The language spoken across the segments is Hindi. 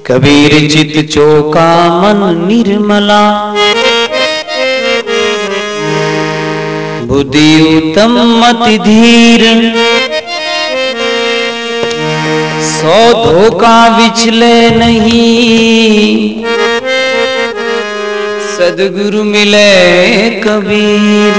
कबीर चित चोका मन निर्मला, बुद्धि उत्तम मति धीर, सौ धोखा विचले नहीं, सदगुरु मिले कबीर।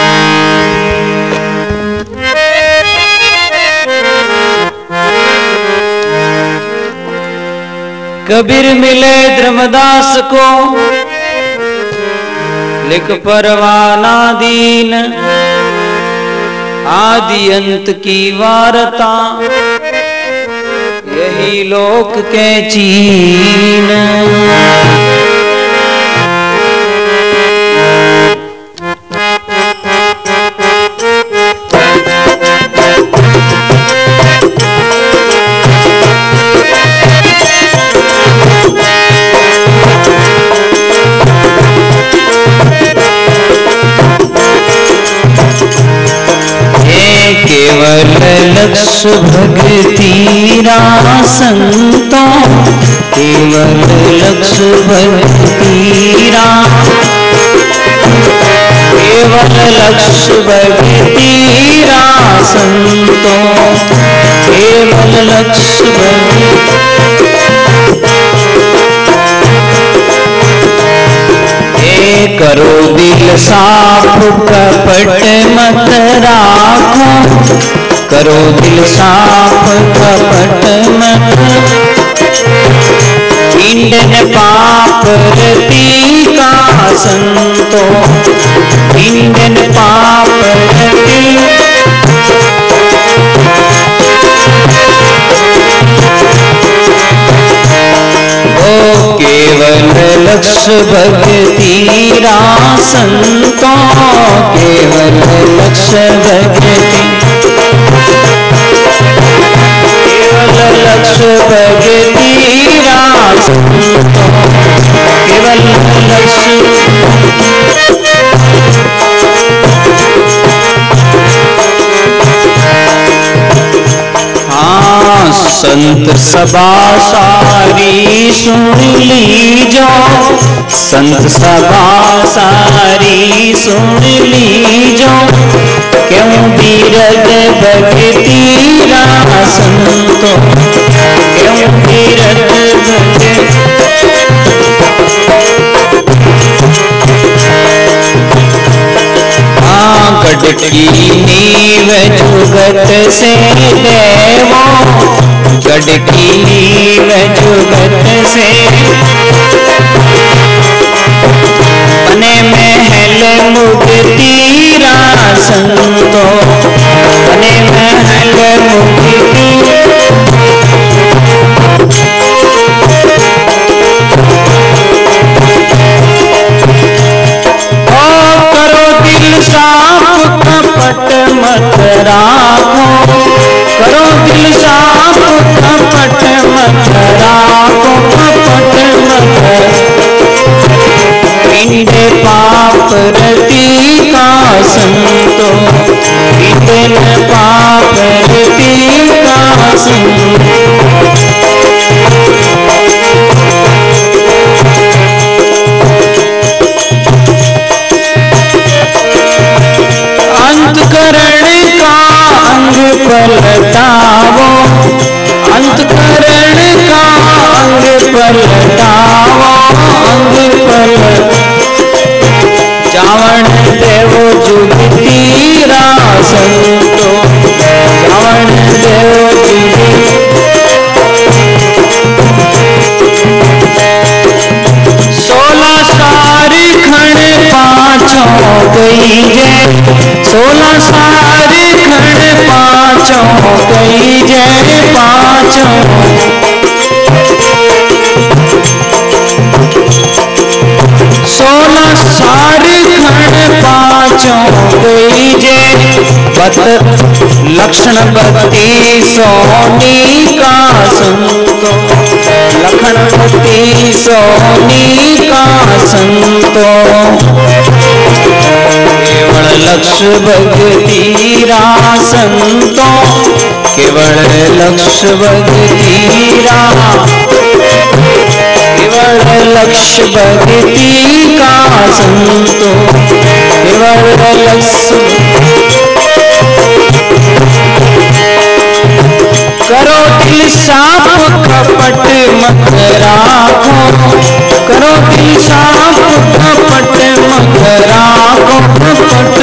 कबीर मिले धर्मदास को, लिख परवाना दीन, आदि अंत की वार्ता, यही लोक के चीन। केवल लक्ष्य भक्ति संतों, केवल लक्ष्य भक्ति, केवल लक्ष्य भक्ति संतों, केवल लक्ष्य भक्ति। करो दिल साफ कपट मत राखो, करो दिल साफ कपट मत, इंडन पाप रति का संतो, इंडन पाप रति। केवल लक्ष्य भक्ति संतों, केवल लक्ष्य भक्ति, केवल लक्ष्य भक्ति संतों, केवल लक्ष्य। संत सभा सारी सुन लीजो, संत सभा सारी सुन लीजो, क्यों बीरद भक्ति संतो, क्यों बीरद भक्ति। गढ़ की नींव जुगत से देवो, गढ़ की नींव जुगत से, बने महल मुक्ति संतो, बने महल मुक्ति। साफ कपट मत राखो, करो दिल साफ कपट मत राखो, कपट मत। इंडे पाप रति का संतो, इंडे पाप रति का संतो। अंतकरण का अंग पलटावो, अंतकरण का अंग पलटावो, अंग पलट। जावण देवो जुगती संतो, जावण देवो जुगती। सोलह सारी खण पाँचों गई जय, सोलह सारी खण पाँचों गई जय, पाँचों। सोलह सारी खण पाँचों गई जय, बत लक्षण बत्ती सोनी का संतो, लखन बत्ती सोनी का संतो, केवल लक्ष्य भक्ति संतों, केवल लक्ष्य भक्ति। केवल लक्ष्य भक्ति का संतो, केवल लक्ष्य करो दिल साफ कपट मत राखो, करो दिल साफ कपट मत राखो, कपट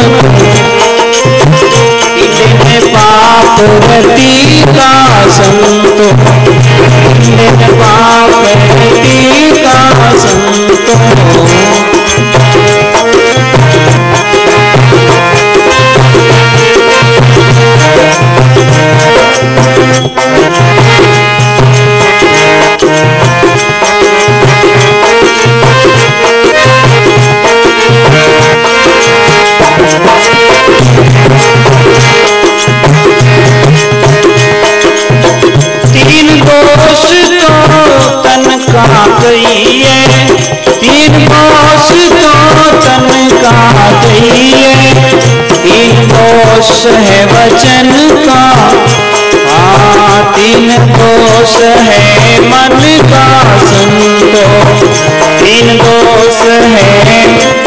इतने पाप रति का संतो, इतने पाप रति का संतो। तीन दोष तो तन का कहिए, तीन दोष तो तन का कहिए, तीन दोष है वचन का, हाँ तीन दोष है मन का संतो, तीन दोष है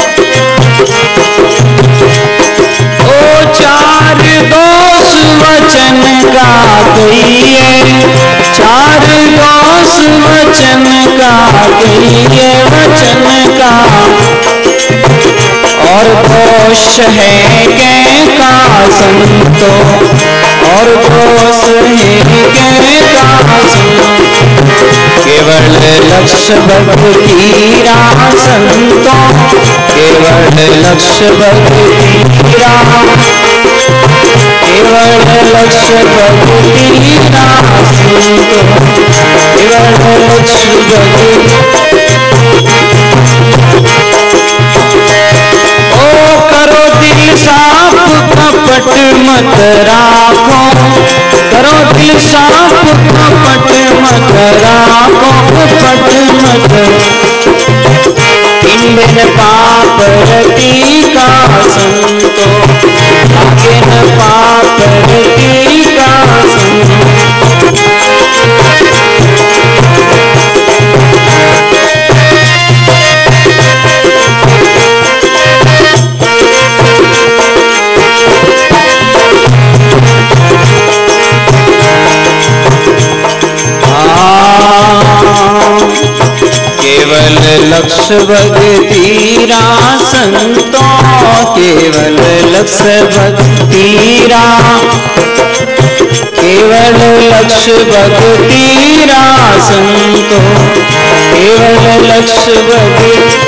ओ चार दोष वचन का कहिए, चार दोष वचन का कहिए, वचन का और दोष है कै का संतो, और दोष है कै का संतो। केवल लक्ष्य भक्ति रा संतो, केवल लक्ष्य भक्ति रा, केवल लक्ष्य भक्ति रा संतो, केवल लक्ष्य भक्ति। ओ करो दिल साफ कपट मत राखो, करो दिल साफ कपट मत राखो, कपट मत किन पाप रति का संतो, किन पाप रति का संतो। केवल लक्ष्य भक्ति रा संतो, केवल लक्ष्य भक्ति रा, केवल लक्ष्य भक्ति रा संतो, केवल लक्ष्य भक्ति।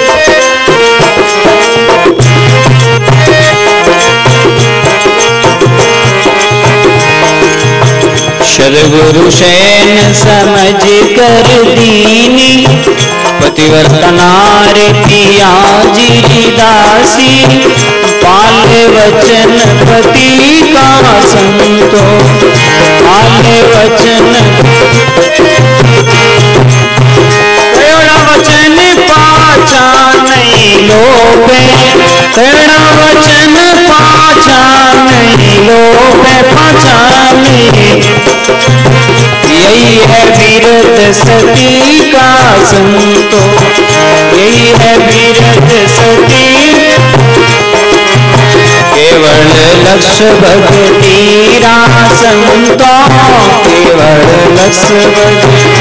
सद्गुरु शैन समझ कर दीनी, पतिवर्तना रीतिया जी दासी, पाले वचन पति का संतो, पाले वचन कयोड़ा वचन पाछा नहीं लोभे, कयोड़ा वचन पाछा नहीं लोभे, पाछा नहीं। यही है वीरत सती का संतो, यही है वीरत सती। केवल लक्ष्य भक्ति रा संतो, केवल लक्ष्य भक्ति,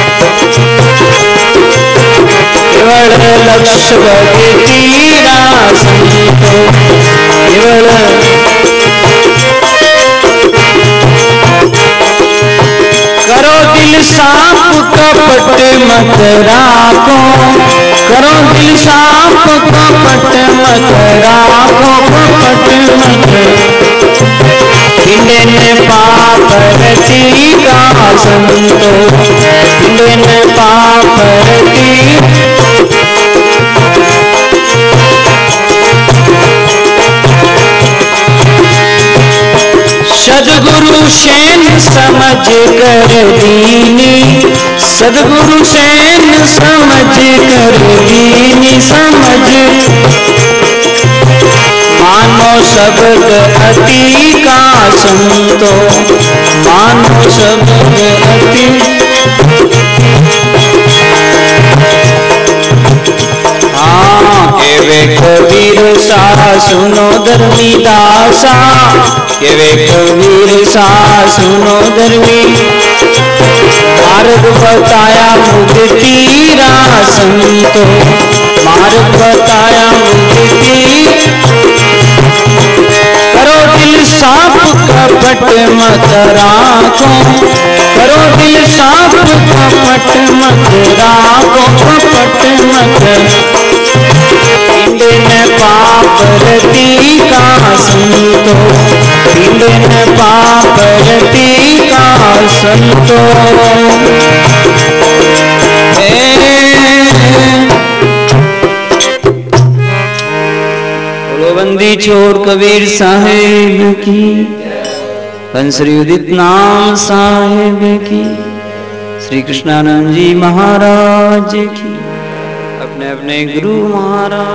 केवल लक्ष्य भक्ति रा संतो, केवल करो दिल साफ कपट मत राखो, करो दिल साफ कपट मत राखो, कपट मत किन पाप रति का संतो, किन पाप रति। सद्गुरु शैन समझ कर दीनी, सद्गुरु शैन समझ कर दीनी, समझ मानो शब्द अति का संतो, मानो शब्द अति। हाँ केवे कबीर सा सुनो धर्मी दासा, केवे कबीर सा सुनो धर्मी, मार्ग बताया मुक्ति रा संतो, मार्ग बताया मुक्ति, करो दिल साफ कपट मत राखो, करो दिल साफ कपट मत राखो, कपट मत, इंद्र पाप रति का संतो, इंद्र पाप रति का संतो, बंदी छोड़ कबीर साहेब की, हंसरी उदित नाम साहेब की, श्री कृष्णानंद जी महाराज की, अपने अपने गुरु महाराज।